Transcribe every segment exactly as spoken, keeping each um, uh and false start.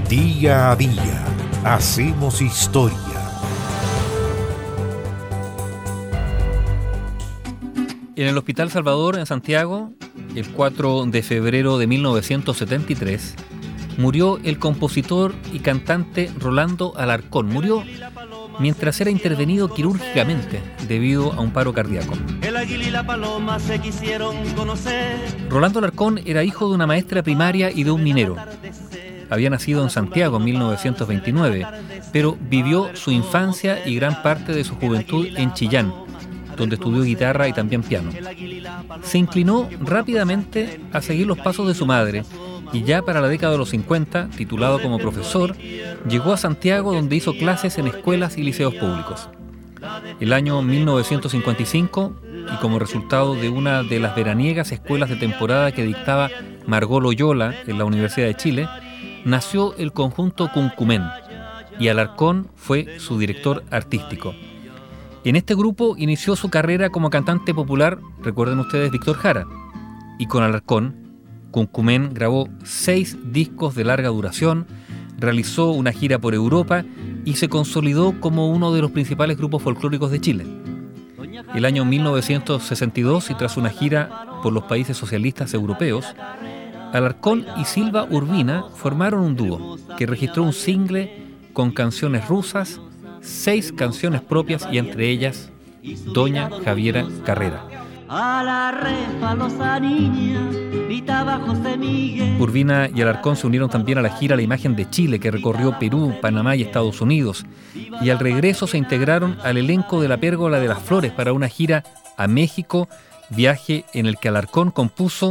Día a día hacemos historia. En el Hospital Salvador, en Santiago, el cuatro de febrero de mil novecientos setenta y tres, murió el compositor y cantante Rolando Alarcón. Murió mientras era intervenido quirúrgicamente debido a un paro cardíaco. El águila y la paloma se quisieron conocer. Rolando Alarcón era hijo de una maestra primaria y de un minero. Había nacido en Santiago en mil novecientos veintinueve, pero vivió su infancia y gran parte de su juventud en Chillán, donde estudió guitarra y también piano. Se inclinó rápidamente a seguir los pasos de su madre y ya para la década de los cincuenta, titulado como profesor, llegó a Santiago, donde hizo clases en escuelas y liceos públicos. El año mil novecientos cincuenta y cinco, y como resultado de una de las veraniegas escuelas de temporada que dictaba Margot Loyola en la Universidad de Chile, nació el conjunto Cuncumen, y Alarcón fue su director artístico. En este grupo inició su carrera como cantante popular, recuerden ustedes, Víctor Jara, y con Alarcón, Cuncumen grabó seis discos de larga duración, realizó una gira por Europa y se consolidó como uno de los principales grupos folclóricos de Chile. El año mil novecientos sesenta y dos, y tras una gira por los países socialistas europeos, Alarcón y Silva Urbina formaron un dúo que registró un single con canciones rusas, seis canciones propias y entre ellas Doña Javiera Carrera. A la refa losa niña, gritaba José Miguel. Urbina y Alarcón se unieron también a la gira La Imagen de Chile, que recorrió Perú, Panamá y Estados Unidos, y al regreso se integraron al elenco de La Pérgola de las Flores para una gira a México, viaje en el que Alarcón compuso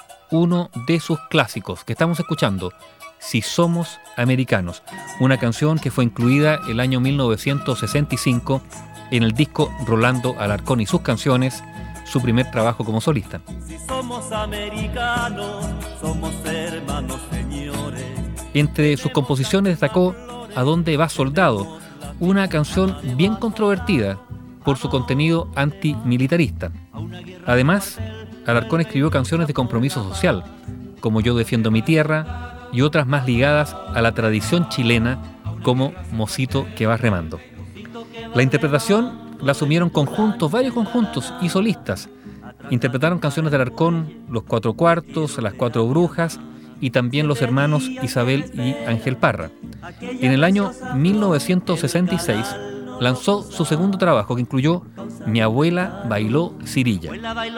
uno de sus clásicos que estamos escuchando, Si Somos Americanos, una canción que fue incluida el año mil novecientos sesenta y cinco en el disco Rolando Alarcón y sus canciones, su primer trabajo como solista. Si somos americanos, somos hermanos, señores. Entre sus composiciones destacó ¿A dónde va soldado?, una canción bien controvertida por su contenido antimilitarista. Además, Alarcón escribió canciones de compromiso social, como Yo defiendo mi tierra, y otras más ligadas a la tradición chilena, como Mocito que va remando. La interpretación la asumieron conjuntos, varios conjuntos y solistas. Interpretaron canciones de Alarcón, Los Cuatro Cuartos, Las Cuatro Brujas y también los hermanos Isabel y Ángel Parra. En el año mil novecientos sesenta y seis lanzó su segundo trabajo, que incluyó Mi abuela bailó cirilla.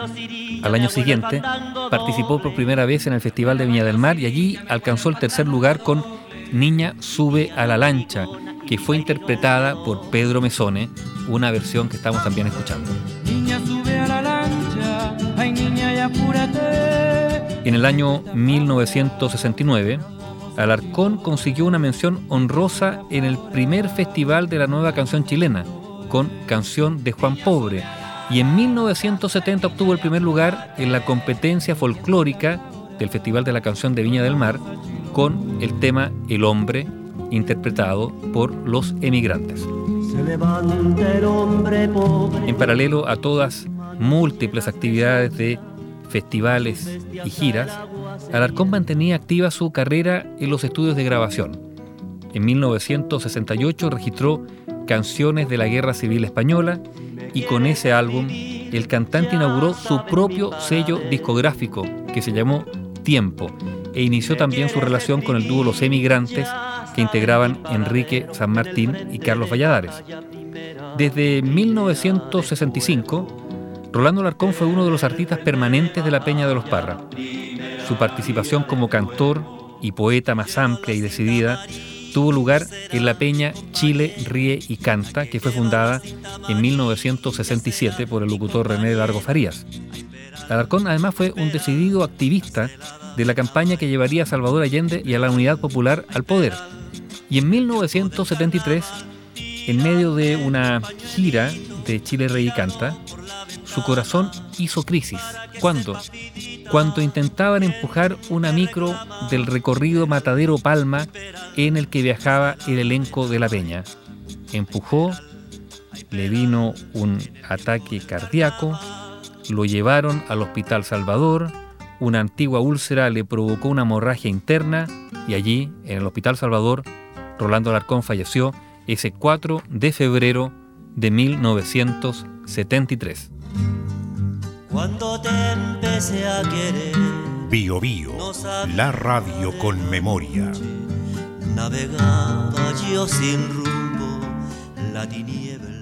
Al año siguiente participó por primera vez en el Festival de Viña del Mar y allí alcanzó el tercer lugar con Niña sube a la lancha, que fue interpretada por Pedro Mesone, una versión que estamos también escuchando. Niña sube a la lancha, ay niña y apúrate. En el año mil novecientos sesenta y nueve, Alarcón consiguió una mención honrosa en el primer Festival de la Nueva Canción Chilena, con Canción de Juan Pobre, y en mil novecientos setenta obtuvo el primer lugar en la competencia folclórica del Festival de la Canción de Viña del Mar, con el tema El Hombre, interpretado por Los Emigrantes. Se levanta el hombre pobre. En paralelo a todas múltiples actividades de festivales y giras, Alarcón mantenía activa su carrera en los estudios de grabación. En mil novecientos sesenta y ocho registró Canciones de la Guerra Civil Española y con ese álbum el cantante inauguró su propio sello discográfico que se llamó Tiempo e inició también su relación con el dúo Los Emigrantes, que integraban Enrique San Martín y Carlos Valladares. Desde mil novecientos sesenta y cinco, Rolando Alarcón fue uno de los artistas permanentes de la Peña de los Parra. Su participación como cantor y poeta más amplia y decidida tuvo lugar en la Peña Chile Ríe y Canta, que fue fundada en mil novecientos sesenta y siete por el locutor René Largo Farías. Alarcón además fue un decidido activista de la campaña que llevaría a Salvador Allende y a la Unidad Popular al poder. Y en mil novecientos setenta y tres, en medio de una gira de Chile Ríe y Canta, su corazón hizo crisis. ¿Cuándo? Cuando intentaban empujar una micro del recorrido Matadero Palma en el que viajaba el elenco de la Peña. Empujó, le vino un ataque cardíaco, lo llevaron al Hospital Salvador, una antigua úlcera le provocó una hemorragia interna y allí, en el Hospital Salvador, Rolando Alarcón falleció ese cuatro de febrero de mil novecientos setenta y tres. Cuando te empecé a querer, Bio Bio, la radio con memoria. navegaba yo sin rumbo, la tiniebla